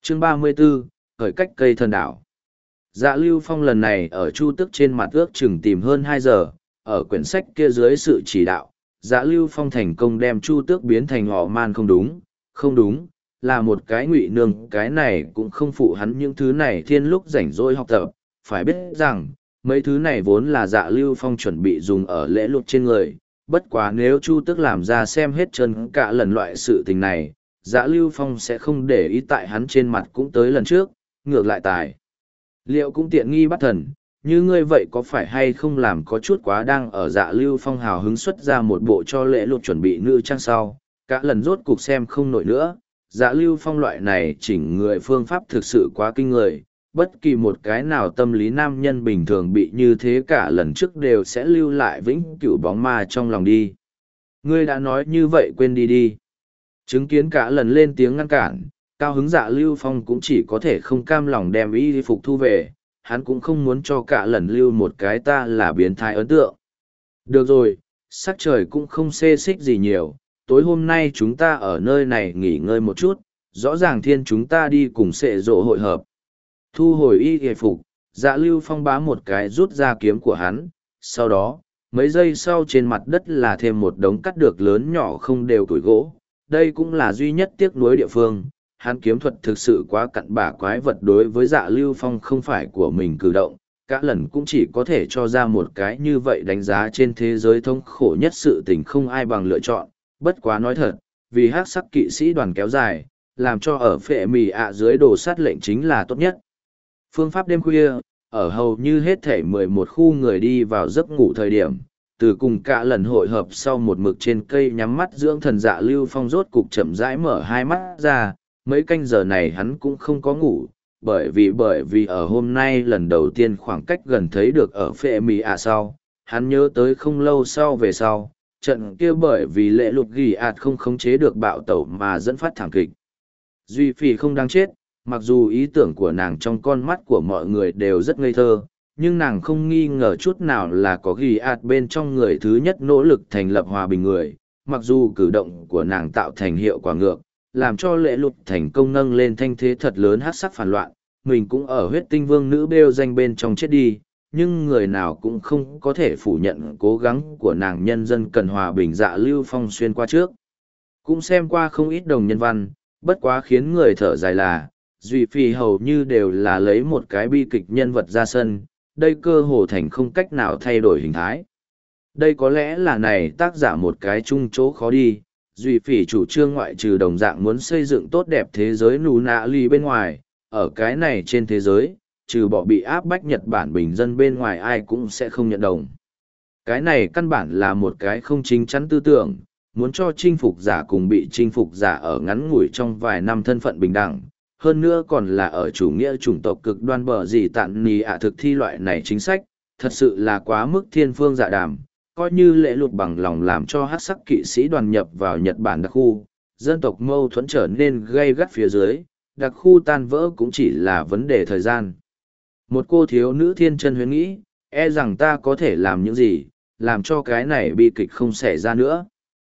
Chương 34, khởi cách cây thần đảo. Dạ Lưu Phong lần này ở Chu Tức trên mặt ước chừng tìm hơn 2 giờ, ở quyển sách kia dưới sự chỉ đạo, Dạ Lưu Phong thành công đem Chu Tước biến thành họ man không đúng, là một cái ngụy nương, cái này cũng không phụ hắn những thứ này thiên lúc rảnh rỗi học tập, phải biết rằng, mấy thứ này vốn là Dạ Lưu Phong chuẩn bị dùng ở lễ luật trên người, bất quá nếu Chu Tước làm ra xem hết chân cả lần loại sự tình này, Dạ Lưu Phong sẽ không để ý tại hắn trên mặt cũng tới lần trước, ngược lại tài. Liệu cũng tiện nghi bắt thần, như ngươi vậy có phải hay không làm có chút quá đang ở Dạ Lưu Phong hào hứng xuất ra một bộ cho lễ luật chuẩn bị nữ trang sau, cả lần rốt cục xem không nổi nữa. Dạ Lưu Phong loại này chỉnh người phương pháp thực sự quá kinh người, bất kỳ một cái nào tâm lý nam nhân bình thường bị như thế cả lần trước đều sẽ lưu lại vĩnh cửu bóng ma trong lòng đi. Ngươi đã nói như vậy quên đi đi. Chứng kiến cả lần lên tiếng ngăn cản, cao hứng Dạ Lưu Phong cũng chỉ có thể không cam lòng đem y phục thu về, hắn cũng không muốn cho cả lần lưu một cái ta là biến thái ấn tượng. Được rồi, sắc trời cũng không xê xích gì nhiều, tối hôm nay chúng ta ở nơi này nghỉ ngơi một chút, rõ ràng thiên chúng ta đi cùng sệ rộ hội hợp. Thu hồi y phục, Dạ Lưu Phong bá một cái rút ra kiếm của hắn, sau đó, mấy giây sau trên mặt đất là thêm một đống cắt được lớn nhỏ không đều tuổi gỗ, đây cũng là duy nhất tiếc nuối địa phương. Hắn kiếm thuật thực sự quá cặn bã quái vật đối với Dạ Lưu Phong không phải của mình cử động, cả lần cũng chỉ có thể cho ra một cái như vậy đánh giá trên thế giới thống khổ nhất sự tình không ai bằng lựa chọn, bất quá nói thật, vì hắc sắc kỵ sĩ đoàn kéo dài, làm cho ở phệ mì ạ dưới đồ sát lệnh chính là tốt nhất. Phương pháp đêm khuya, ở hầu như hết thể 11 khu người đi vào giấc ngủ thời điểm, từ cùng cả lần hội hợp sau một mực trên cây nhắm mắt dưỡng thần Dạ Lưu Phong rốt cục chậm rãi mở hai mắt ra, mấy canh giờ này hắn cũng không có ngủ, bởi vì ở hôm nay lần đầu tiên khoảng cách gần thấy được ở phệ mì ạ sau, hắn nhớ tới không lâu sau về sau, trận kia bởi vì lệ lục ghi ạt không khống chế được bạo tẩu mà dẫn phát thảm kịch. Duy Phi không đáng chết, mặc dù ý tưởng của nàng trong con mắt của mọi người đều rất ngây thơ, nhưng nàng không nghi ngờ chút nào là có ghi ạt bên trong người thứ nhất nỗ lực thành lập hòa bình người, mặc dù cử động của nàng tạo thành hiệu quả ngược, làm cho lệ lục thành công nâng lên thanh thế thật lớn hát sắc phản loạn, mình cũng ở huyết tinh vương nữ bêu danh bên trong chết đi, nhưng người nào cũng không có thể phủ nhận cố gắng của nàng. Nhân dân cần hòa bình. Dạ Lưu Phong xuyên qua trước cũng xem qua không ít đồng nhân văn, bất quá khiến người thở dài là Duy Phi hầu như đều là lấy một cái bi kịch nhân vật ra sân, đây cơ hồ thành không cách nào thay đổi hình thái. Đây có lẽ là này tác giả một cái chung chỗ khó đi. Duy Phỉ chủ trương ngoại trừ đồng dạng muốn xây dựng tốt đẹp thế giới nù nạ ly bên ngoài, ở cái này trên thế giới, trừ bỏ bị áp bách Nhật Bản bình dân bên ngoài ai cũng sẽ không nhận đồng. Cái này căn bản là một cái không chính chắn tư tưởng, muốn cho chinh phục giả cùng bị chinh phục giả ở ngắn ngủi trong vài năm thân phận bình đẳng, hơn nữa còn là ở chủ nghĩa chủng tộc cực đoan bờ gì tạn nì ạ thực thi loại này chính sách, thật sự là quá mức thiên phương dạ đàm. Coi như lệ lụt bằng lòng làm cho hát sắc kỵ sĩ đoàn nhập vào Nhật Bản đặc khu, dân tộc mâu thuẫn trở nên gây gắt phía dưới, đặc khu tan vỡ cũng chỉ là vấn đề thời gian. Một cô thiếu nữ thiên chân huyễn nghĩ, e rằng ta có thể làm những gì, làm cho cái này bi kịch không xảy ra nữa.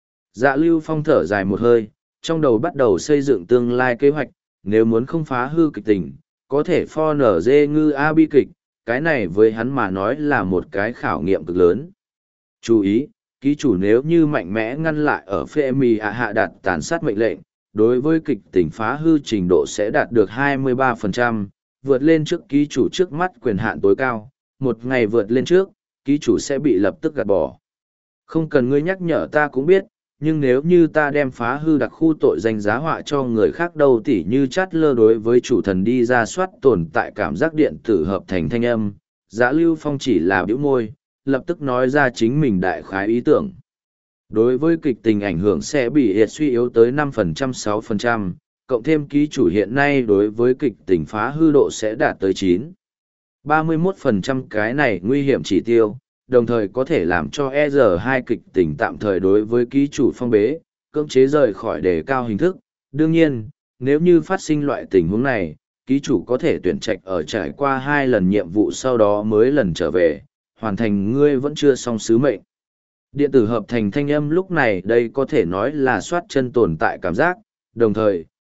Dạ Lưu Phong thở dài một hơi, trong đầu bắt đầu xây dựng tương lai kế hoạch, nếu muốn không phá hư kịch tình, có thể pho nở dê ngư a bi kịch, cái này với hắn mà nói là một cái khảo nghiệm cực lớn. Chú ý, ký chủ nếu như mạnh mẽ ngăn lại ở phê mì ạ hạ đạt tàn sát mệnh lệnh, đối với kịch tình phá hư trình độ sẽ đạt được 23%, vượt lên trước ký chủ trước mắt quyền hạn tối cao, một ngày vượt lên trước, ký chủ sẽ bị lập tức gạt bỏ. Không cần ngươi nhắc nhở ta cũng biết, nhưng nếu như ta đem phá hư đặc khu tội danh giá họa cho người khác đâu tỉ như chát lơ đối với chủ thần đi ra soát tồn tại cảm giác điện tử hợp thành thanh âm, Dạ Lưu Phong chỉ là bĩu môi, lập tức nói ra chính mình đại khái ý tưởng. Đối với kịch tình ảnh hưởng sẽ bị hiệt suy yếu tới 5% 6%, cộng thêm ký chủ hiện nay đối với kịch tình phá hư độ sẽ đạt tới 9,31%. Cái này nguy hiểm chỉ tiêu, đồng thời có thể làm cho ER2 kịch tình tạm thời đối với ký chủ phong bế, cưỡng chế rời khỏi đề cao hình thức. Đương nhiên, nếu như phát sinh loại tình huống này, ký chủ có thể tuyển trạch ở trải qua 2 lần nhiệm vụ sau đó mới lần trở về, hoàn thành ngươi vẫn chưa xong sứ mệnh. Điện tử hợp thành thanh âm lúc này đây có thể nói là soát chân tồn tại cảm giác, đồng thời,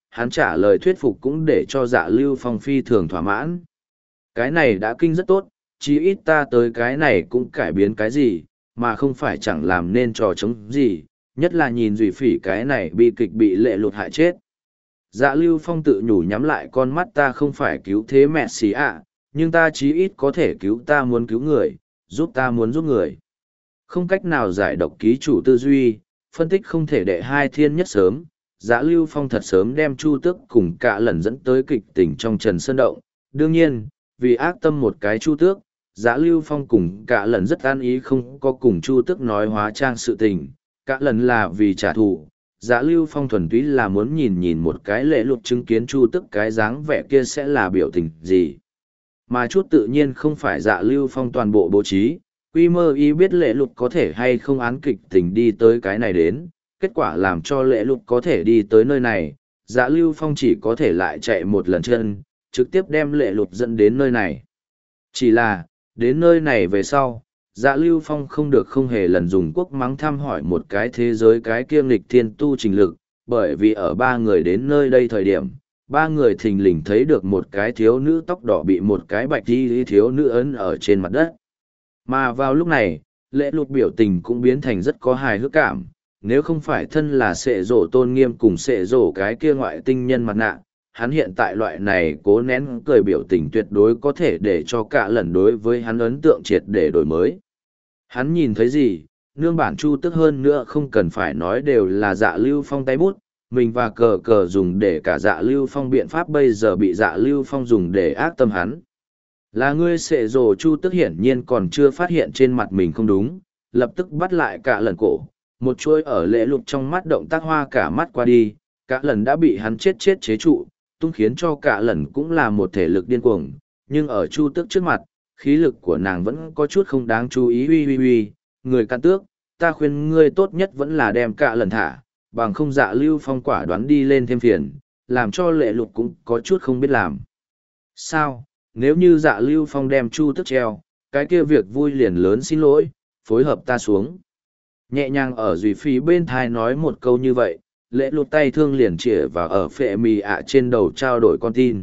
hắn trả lời thuyết phục cũng để cho Dạ Lưu Phong phi thường thỏa mãn. Cái này đã kinh rất tốt, chí ít ta tới cái này cũng cải biến cái gì, mà không phải chẳng làm nên trò chống gì, nhất là nhìn Duy Phỉ cái này bi kịch bị Lệ Lụt hại chết. Dạ Lưu Phong tự nhủ nhắm lại con mắt, ta không phải cứu thế mẹ xì ạ, nhưng ta chí ít có thể cứu ta muốn cứu người, giúp ta muốn giúp người. Không cách nào giải độc ký chủ tư duy, phân tích không thể đệ hai thiên nhất sớm. Dạ Lưu Phong thật sớm đem Chu Tước cùng cả lần dẫn tới kịch tình trong Trần Sơn Động. Đương nhiên, vì ác tâm một cái Chu Tước, Dạ Lưu Phong cùng cả lần rất an ý không có cùng Chu Tước nói hóa trang sự tình. Cả lần là vì trả thù, Dạ Lưu Phong thuần túy là muốn nhìn nhìn một cái Lệ Lụt chứng kiến Chu Tước cái dáng vẻ kia sẽ là biểu tình gì. Mà chút tự nhiên không phải Dạ Lưu Phong toàn bộ bố trí, Quy Mơ Y biết Lệ Lụt có thể hay không án kịch tình đi tới cái này đến, kết quả làm cho Lệ Lụt có thể đi tới nơi này, Dạ Lưu Phong chỉ có thể lại chạy một lần chân, trực tiếp đem Lệ Lụt dẫn đến nơi này. Chỉ là, đến nơi này về sau, Dạ Lưu Phong không được không hề lần dùng quốc mắng thăm hỏi một cái thế giới cái kiêm lịch thiên tu trình lực, bởi vì ở ba người đến nơi đây thời điểm, ba người thình lình thấy được một cái thiếu nữ tóc đỏ bị một cái bạch y thiếu nữ ấn ở trên mặt đất. Mà vào lúc này, Lệ Lụt biểu tình cũng biến thành rất có hài hước cảm, nếu không phải thân là sệ rổ tôn nghiêm cùng sệ rổ cái kia ngoại tinh nhân mặt nạ, hắn hiện tại loại này cố nén cười biểu tình tuyệt đối có thể để cho cả lần đối với hắn ấn tượng triệt để đổi mới. Hắn nhìn thấy gì, nương bản Chu Tước hơn nữa không cần phải nói đều là Dạ Lưu Phong tay bút, mình và cờ cờ dùng để cả Dạ Lưu Phong biện pháp bây giờ bị Dạ Lưu Phong dùng để ác tâm hắn. Là ngươi sệ rồ. Chu Tước hiển nhiên còn chưa phát hiện trên mặt mình không đúng, lập tức bắt lại cả lần cổ, một chuôi ở Lệ Lụt trong mắt động tác hoa cả mắt qua đi, cả lần đã bị hắn chết chế trụ, tung khiến cho cả lần cũng là một thể lực điên cuồng, nhưng ở Chu Tước trước mặt, khí lực của nàng vẫn có chút không đáng chú ý. Uy, người can tước, ta khuyên ngươi tốt nhất vẫn là đem cả lần thả, bằng không Dạ Lưu Phong quả đoán đi lên thêm phiền, làm cho Lệ Lụt cũng có chút không biết làm. Sao, nếu như Dạ Lưu Phong đem Chu Tước treo, cái kia việc vui liền lớn, xin lỗi, phối hợp ta xuống. Nhẹ nhàng ở Duy Phi bên thai nói một câu như vậy, Lệ Lụt tay thương liền chĩa vào ở phệ mì ạ trên đầu trao đổi con tin.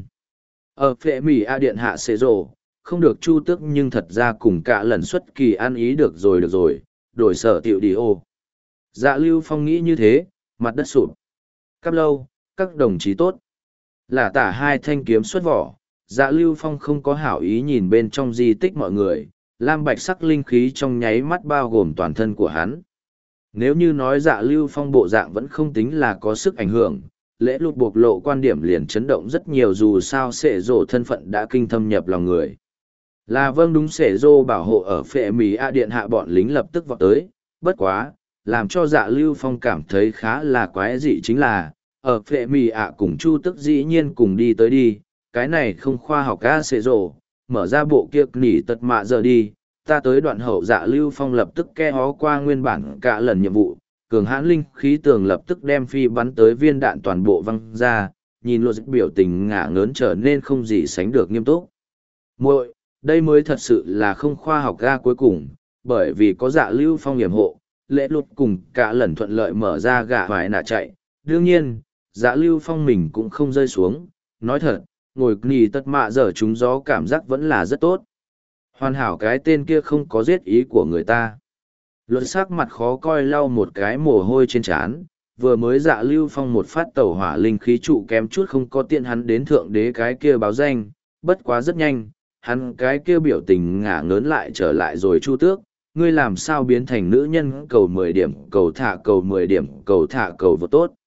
Ở phệ mì ạ điện hạ xế rồ, không được Chu Tước nhưng thật ra cùng cả lần xuất kỳ ăn ý được rồi, đổi sở tiệu đi ô. Dạ Lưu Phong nghĩ như thế, mặt đất sụp. Cắp lâu, các đồng chí tốt. Là tả hai thanh kiếm xuất vỏ, Dạ Lưu Phong không có hảo ý nhìn bên trong di tích mọi người, lam bạch sắc linh khí trong nháy mắt bao gồm toàn thân của hắn. Nếu như nói Dạ Lưu Phong bộ dạng vẫn không tính là có sức ảnh hưởng, Lễ Lụt bộc lộ quan điểm liền chấn động rất nhiều, dù sao sệ rồ thân phận đã kinh thâm nhập lòng người. Là vâng, đúng, sệ rồ bảo hộ ở phệ mì a điện hạ bọn lính lập tức vọt tới, bất quá, làm cho Dạ Lưu Phong cảm thấy khá là quái dị chính là, ở phệ mì a cùng Chu Tước dĩ nhiên cùng đi tới đi, cái này không khoa học a. Sệ rồ, mở ra bộ kia nỉ tật mạ giờ đi. Ta tới đoạn hậu. Dạ Lưu Phong lập tức ke hó qua nguyên bản cả lần nhiệm vụ, cường hãn linh khí tường lập tức đem phi bắn tới viên đạn toàn bộ văng ra, nhìn luật biểu tình ngả ngớn trở nên không gì sánh được nghiêm túc. Muội, đây mới thật sự là không khoa học ga. Cuối cùng, bởi vì có Dạ Lưu Phong yểm hộ, Lễ Lụt cùng cả lần thuận lợi mở ra gã vải nạ chạy. Đương nhiên, Dạ Lưu Phong mình cũng không rơi xuống, nói thật, ngồi nỉ tật mạ giờ trúng gió cảm giác vẫn là rất tốt. Hoàn hảo cái tên kia không có giết ý của người ta. Luật sắc mặt khó coi lau một cái mồ hôi trên trán, vừa mới Dạ Lưu Phong một phát tẩu hỏa linh khí trụ kém chút không có tiện hắn đến thượng đế cái kia báo danh, bất quá rất nhanh, hắn cái kia biểu tình ngả ngớn lại trở lại rồi. Chu Tước, ngươi làm sao biến thành nữ nhân cầu 10 điểm, cầu thả cầu 10 điểm, cầu thả cầu vô tốt.